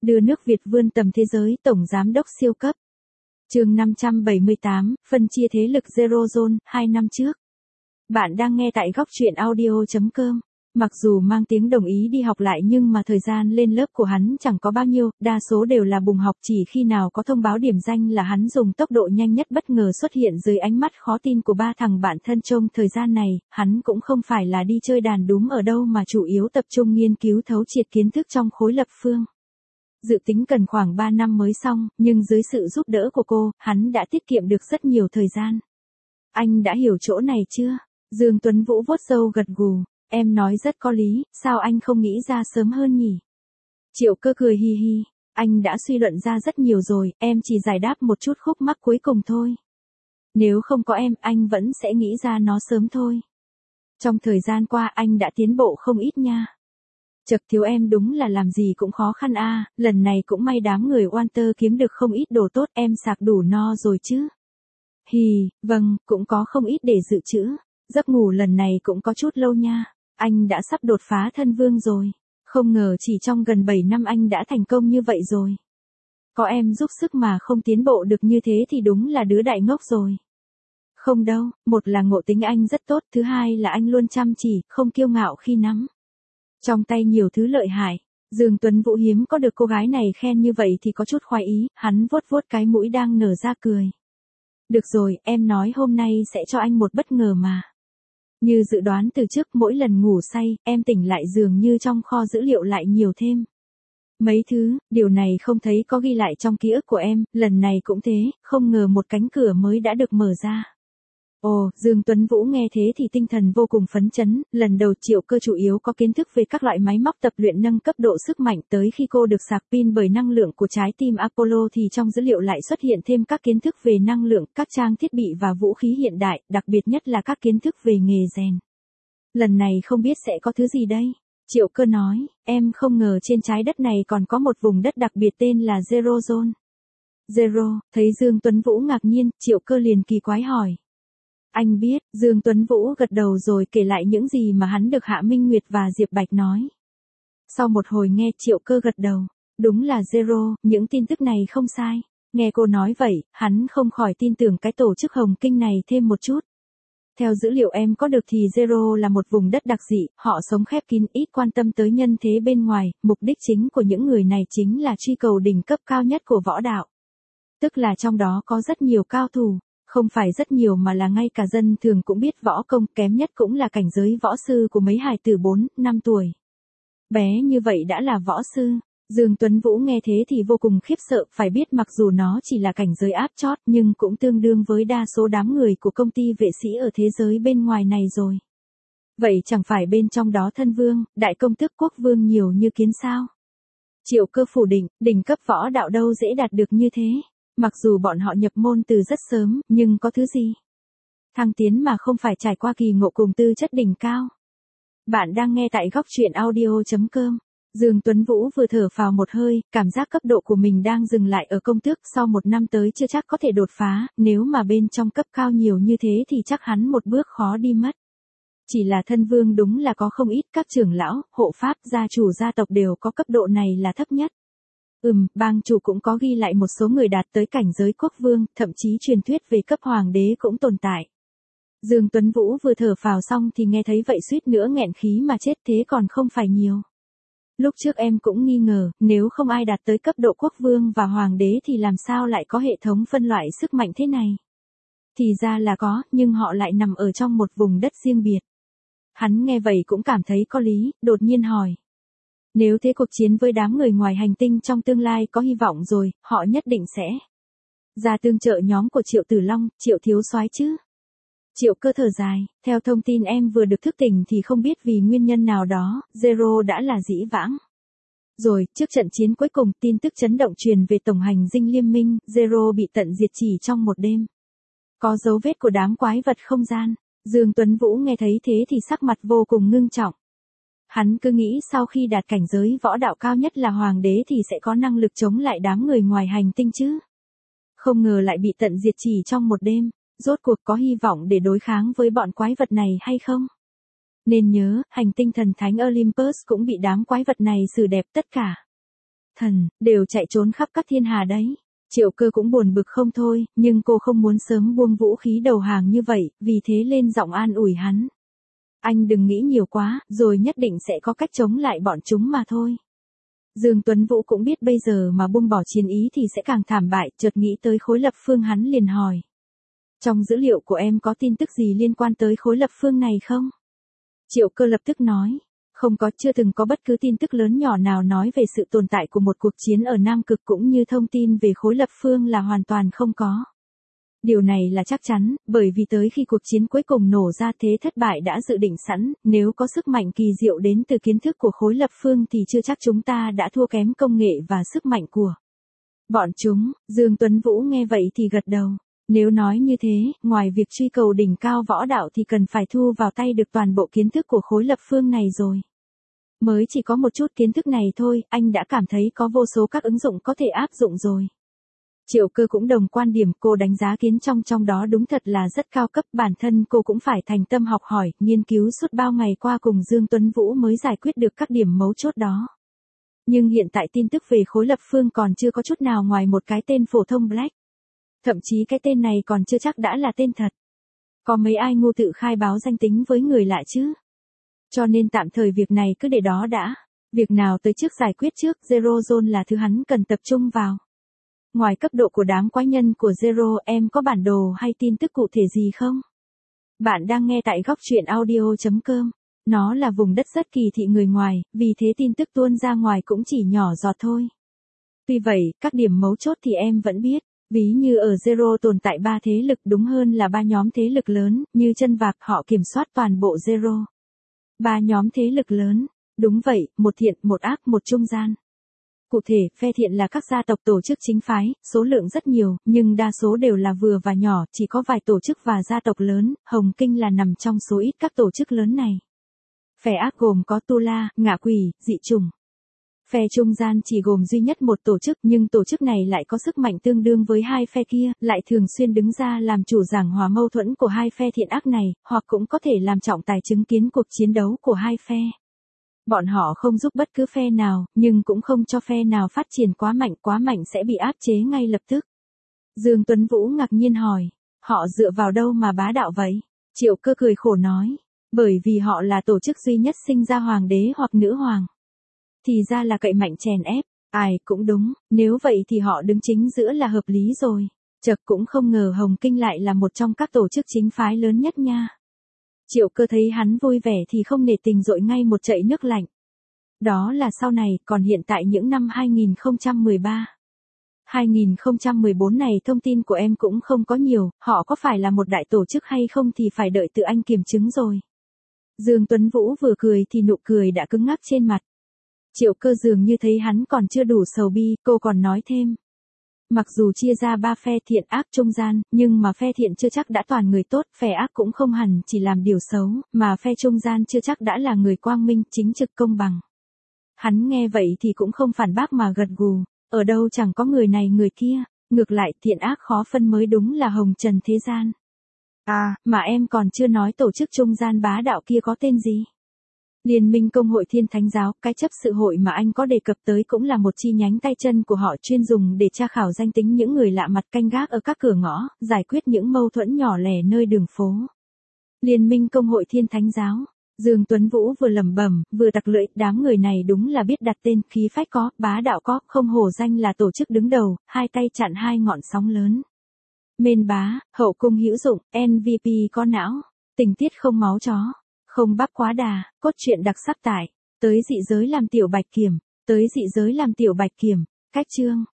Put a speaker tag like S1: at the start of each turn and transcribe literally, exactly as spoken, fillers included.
S1: Đưa nước Việt vươn tầm thế giới, Tổng Giám đốc siêu cấp. Chương năm trăm bảy mươi tám, phân chia thế lực Zero Zone, hai năm trước. Bạn đang nghe tại góc truyện audio chấm com. Mặc dù mang tiếng đồng ý đi học lại nhưng mà thời gian lên lớp của hắn chẳng có bao nhiêu, đa số đều là bùng học, chỉ khi nào có thông báo điểm danh là hắn dùng tốc độ nhanh nhất bất ngờ xuất hiện dưới ánh mắt khó tin của ba thằng bạn thân. Trong thời gian này, hắn cũng không phải là đi chơi đàn đúm ở đâu mà chủ yếu tập trung nghiên cứu thấu triệt kiến thức trong khối lập phương. Dự tính cần khoảng ba năm mới xong, nhưng dưới sự giúp đỡ của cô, hắn đã tiết kiệm được rất nhiều thời gian. Anh đã hiểu chỗ này chưa? Dương Tuấn Vũ vuốt râu gật gù. Em nói rất có lý, sao anh không nghĩ ra sớm hơn nhỉ? Triệu Cơ cười hi hi, anh đã suy luận ra rất nhiều rồi, em chỉ giải đáp một chút khúc mắc cuối cùng thôi. Nếu không có em, anh vẫn sẽ nghĩ ra nó sớm thôi. Trong thời gian qua anh đã tiến bộ không ít nha. Chật, thiếu em đúng là làm gì cũng khó khăn a, à, lần này cũng may đám người Walter kiếm được không ít đồ tốt, em sạc đủ no rồi chứ? Hì, vâng, cũng có không ít để dự trữ. Giấc ngủ lần này cũng có chút lâu nha. Anh đã sắp đột phá thân vương rồi. Không ngờ chỉ trong gần bảy năm anh đã thành công như vậy rồi. Có em giúp sức mà không tiến bộ được như thế thì đúng là đứa đại ngốc rồi. Không đâu, một là ngộ tính anh rất tốt, thứ hai là anh luôn chăm chỉ, không kiêu ngạo khi nắm trong tay nhiều thứ lợi hại. Dương Tuấn Vũ hiếm có được cô gái này khen như vậy thì có chút khoái ý, hắn vuốt vuốt cái mũi đang nở ra cười. Được rồi, em nói hôm nay sẽ cho anh một bất ngờ mà. Như dự đoán từ trước, mỗi lần ngủ say, em tỉnh lại dường như trong kho dữ liệu lại nhiều thêm mấy thứ, điều này không thấy có ghi lại trong ký ức của em, lần này cũng thế, không ngờ một cánh cửa mới đã được mở ra. Ồ, Dương Tuấn Vũ nghe thế thì tinh thần vô cùng phấn chấn, lần đầu Triệu Cơ chủ yếu có kiến thức về các loại máy móc tập luyện nâng cấp độ sức mạnh, tới khi cô được sạc pin bởi năng lượng của trái tim Apollo thì trong dữ liệu lại xuất hiện thêm các kiến thức về năng lượng, các trang thiết bị và vũ khí hiện đại, đặc biệt nhất là các kiến thức về nghề rèn. Lần này không biết sẽ có thứ gì đây? Triệu Cơ nói, em không ngờ trên trái đất này còn có một vùng đất đặc biệt tên là Zero Zone. Zero, thấy Dương Tuấn Vũ ngạc nhiên, Triệu Cơ liền kỳ quái hỏi. Anh biết, Dương Tuấn Vũ gật đầu rồi kể lại những gì mà hắn được Hạ Minh Nguyệt và Diệp Bạch nói. Sau một hồi nghe, Triệu Cơ gật đầu, đúng là Zero, những tin tức này không sai. Nghe cô nói vậy, hắn không khỏi tin tưởng cái tổ chức Hồng Kinh này thêm một chút. Theo dữ liệu em có được thì Zero là một vùng đất đặc dị, họ sống khép kín, ít quan tâm tới nhân thế bên ngoài, mục đích chính của những người này chính là truy cầu đỉnh cấp cao nhất của võ đạo. Tức là trong đó có rất nhiều cao thủ. Không phải rất nhiều mà là ngay cả dân thường cũng biết võ công, kém nhất cũng là cảnh giới võ sư của mấy hài tử bốn, năm tuổi. Bé như vậy đã là võ sư. Dương Tuấn Vũ nghe thế thì vô cùng khiếp sợ, phải biết mặc dù nó chỉ là cảnh giới áp chót nhưng cũng tương đương với đa số đám người của công ty vệ sĩ ở thế giới bên ngoài này rồi. Vậy chẳng phải bên trong đó thân vương, đại công tước, quốc vương nhiều như kiến sao? Triệu Cơ phủ định, đỉnh cấp võ đạo đâu dễ đạt được như thế. Mặc dù bọn họ nhập môn từ rất sớm, nhưng có thứ gì thăng tiến mà không phải trải qua kỳ ngộ cùng tư chất đỉnh cao. Bạn đang nghe tại góc truyện audio chấm com. Dương Tuấn Vũ vừa thở phào một hơi, cảm giác cấp độ của mình đang dừng lại ở công tước, sau một năm tới chưa chắc có thể đột phá, nếu mà bên trong cấp cao nhiều như thế thì chắc hắn một bước khó đi mất. Chỉ là thân vương đúng là có không ít, các trưởng lão, hộ pháp, gia chủ gia tộc đều có cấp độ này là thấp nhất. Ừm, bang chủ cũng có ghi lại một số người đạt tới cảnh giới quốc vương, thậm chí truyền thuyết về cấp hoàng đế cũng tồn tại. Dương Tuấn Vũ vừa thở phào xong thì nghe thấy vậy suýt nữa nghẹn khí mà chết, thế còn không phải nhiều. Lúc trước em cũng nghi ngờ, nếu không ai đạt tới cấp độ quốc vương và hoàng đế thì làm sao lại có hệ thống phân loại sức mạnh thế này. Thì ra là có, nhưng họ lại nằm ở trong một vùng đất riêng biệt. Hắn nghe vậy cũng cảm thấy có lý, đột nhiên hỏi. Nếu thế cuộc chiến với đám người ngoài hành tinh trong tương lai có hy vọng rồi, họ nhất định sẽ ra tương trợ nhóm của Triệu Tử Long, Triệu thiếu soái chứ. Triệu Cơ thở dài, theo thông tin em vừa được thức tỉnh thì không biết vì nguyên nhân nào đó, Zero đã là dĩ vãng. Rồi, trước trận chiến cuối cùng, tin tức chấn động truyền về tổng hành dinh liên minh, Zero bị tận diệt chỉ trong một đêm. Có dấu vết của đám quái vật không gian. Dương Tuấn Vũ nghe thấy thế thì sắc mặt vô cùng ngưng trọng. Hắn cứ nghĩ sau khi đạt cảnh giới võ đạo cao nhất là hoàng đế thì sẽ có năng lực chống lại đám người ngoài hành tinh chứ. Không ngờ lại bị tận diệt chỉ trong một đêm, rốt cuộc có hy vọng để đối kháng với bọn quái vật này hay không? Nên nhớ, hành tinh thần thánh Olympus cũng bị đám quái vật này xử đẹp tất cả. thần, đều chạy trốn khắp các thiên hà đấy. Triệu Cơ cũng buồn bực không thôi, nhưng cô không muốn sớm buông vũ khí đầu hàng như vậy, vì thế lên giọng an ủi hắn. Anh đừng nghĩ nhiều quá, rồi nhất định sẽ có cách chống lại bọn chúng mà thôi. Dương Tuấn Vũ cũng biết bây giờ mà buông bỏ chiến ý thì sẽ càng thảm bại, chợt nghĩ tới khối lập phương hắn liền hỏi. Trong dữ liệu của em có tin tức gì liên quan tới khối lập phương này không? Triệu Cơ lập tức nói. Không có, chưa từng có bất cứ tin tức lớn nhỏ nào nói về sự tồn tại của một cuộc chiến ở Nam Cực cũng như thông tin về khối lập phương là hoàn toàn không có. Điều này là chắc chắn, bởi vì tới khi cuộc chiến cuối cùng nổ ra thế thất bại đã dự định sẵn, nếu có sức mạnh kỳ diệu đến từ kiến thức của khối lập phương thì chưa chắc chúng ta đã thua kém công nghệ và sức mạnh của bọn chúng. Dương Tuấn Vũ nghe vậy thì gật đầu. Nếu nói như thế, ngoài việc truy cầu đỉnh cao võ đạo thì cần phải thu vào tay được toàn bộ kiến thức của khối lập phương này rồi. Mới chỉ có một chút kiến thức này thôi, anh đã cảm thấy có vô số các ứng dụng có thể áp dụng rồi. Triệu Cơ cũng đồng quan điểm, cô đánh giá kiến trong trong đó đúng thật là rất cao cấp, bản thân cô cũng phải thành tâm học hỏi, nghiên cứu suốt bao ngày qua cùng Dương Tuấn Vũ mới giải quyết được các điểm mấu chốt đó. Nhưng hiện tại tin tức về khối lập phương còn chưa có chút nào ngoài một cái tên phổ thông Black. Thậm chí cái tên này còn chưa chắc đã là tên thật. Có mấy ai ngu tự khai báo danh tính với người lạ chứ? Cho nên tạm thời việc này cứ để đó đã. Việc nào tới trước giải quyết trước, Zero Zone là thứ hắn cần tập trung vào. Ngoài cấp độ của đám quái nhân của Zero, em có bản đồ hay tin tức cụ thể gì không? Bạn đang nghe tại góc truyện audio chấm com. Nó là vùng đất rất kỳ thị người ngoài, vì thế tin tức tuôn ra ngoài cũng chỉ nhỏ giọt thôi. Tuy vậy, các điểm mấu chốt thì em vẫn biết. Ví như ở Zero tồn tại ba thế lực, đúng hơn là ba nhóm thế lực lớn, như chân vạc họ kiểm soát toàn bộ Zero. Ba nhóm thế lực lớn. Đúng vậy, một thiện, một ác, một trung gian. Cụ thể, phe thiện là các gia tộc tổ chức chính phái, số lượng rất nhiều, nhưng đa số đều là vừa và nhỏ, chỉ có vài tổ chức và gia tộc lớn, Hồng Kinh là nằm trong số ít các tổ chức lớn này. Phe ác gồm có Tu La, Ngạ Quỷ, Dị Chủng. Phe trung gian chỉ gồm duy nhất một tổ chức, nhưng tổ chức này lại có sức mạnh tương đương với hai phe kia, lại thường xuyên đứng ra làm chủ giảng hòa mâu thuẫn của hai phe thiện ác này, hoặc cũng có thể làm trọng tài chứng kiến cuộc chiến đấu của hai phe. Bọn họ không giúp bất cứ phe nào, nhưng cũng không cho phe nào phát triển quá mạnh, quá mạnh sẽ bị áp chế ngay lập tức. Dương Tuấn Vũ ngạc nhiên hỏi, họ dựa vào đâu mà bá đạo vậy? Triệu Cơ cười khổ nói, bởi vì họ là tổ chức duy nhất sinh ra hoàng đế hoặc nữ hoàng. Thì ra là cậy mạnh chèn ép, ai cũng đúng, nếu vậy thì họ đứng chính giữa là hợp lý rồi. Chật cũng không ngờ Hồng Kinh lại là một trong các tổ chức chính phái lớn nhất nha. Triệu Cơ thấy hắn vui vẻ thì không nể tình dội ngay một chậu nước lạnh. Đó là sau này, còn hiện tại những năm hai nghìn không trăm mười ba. hai nghìn không trăm mười bốn này thông tin của em cũng không có nhiều, họ có phải là một đại tổ chức hay không thì phải đợi tự anh kiểm chứng rồi. Dương Tuấn Vũ vừa cười thì nụ cười đã cứng ngắc trên mặt. Triệu Cơ dường như thấy hắn còn chưa đủ sầu bi, cô còn nói thêm. Mặc dù chia ra ba phe thiện ác trung gian, nhưng mà phe thiện chưa chắc đã toàn người tốt, phe ác cũng không hẳn chỉ làm điều xấu, mà phe trung gian chưa chắc đã là người quang minh, chính trực công bằng. Hắn nghe vậy thì cũng không phản bác mà gật gù, ở đâu chẳng có người này người kia, ngược lại thiện ác khó phân mới đúng là hồng trần thế gian. À, mà em còn chưa nói tổ chức trung gian bá đạo kia có tên gì? Liên minh Công hội Thiên Thánh Giáo, cái chấp sự hội mà anh có đề cập tới cũng là một chi nhánh tay chân của họ chuyên dùng để tra khảo danh tính những người lạ mặt canh gác ở các cửa ngõ, giải quyết những mâu thuẫn nhỏ lẻ nơi đường phố. Liên minh Công hội Thiên Thánh Giáo. Dương Tuấn Vũ vừa lẩm bẩm, vừa tặc lưỡi, đám người này đúng là biết đặt tên, khí phách có, bá đạo có, không hổ danh là tổ chức đứng đầu, hai tay chặn hai ngọn sóng lớn. Mên bá, hậu cung hữu dụng, em vê pê có não, tình tiết không máu chó. Không bắp quá đà, cốt truyện đặc sắc tại, tới dị giới làm tiểu bạch kiểm, tới dị giới làm tiểu bạch kiểm, cách chương.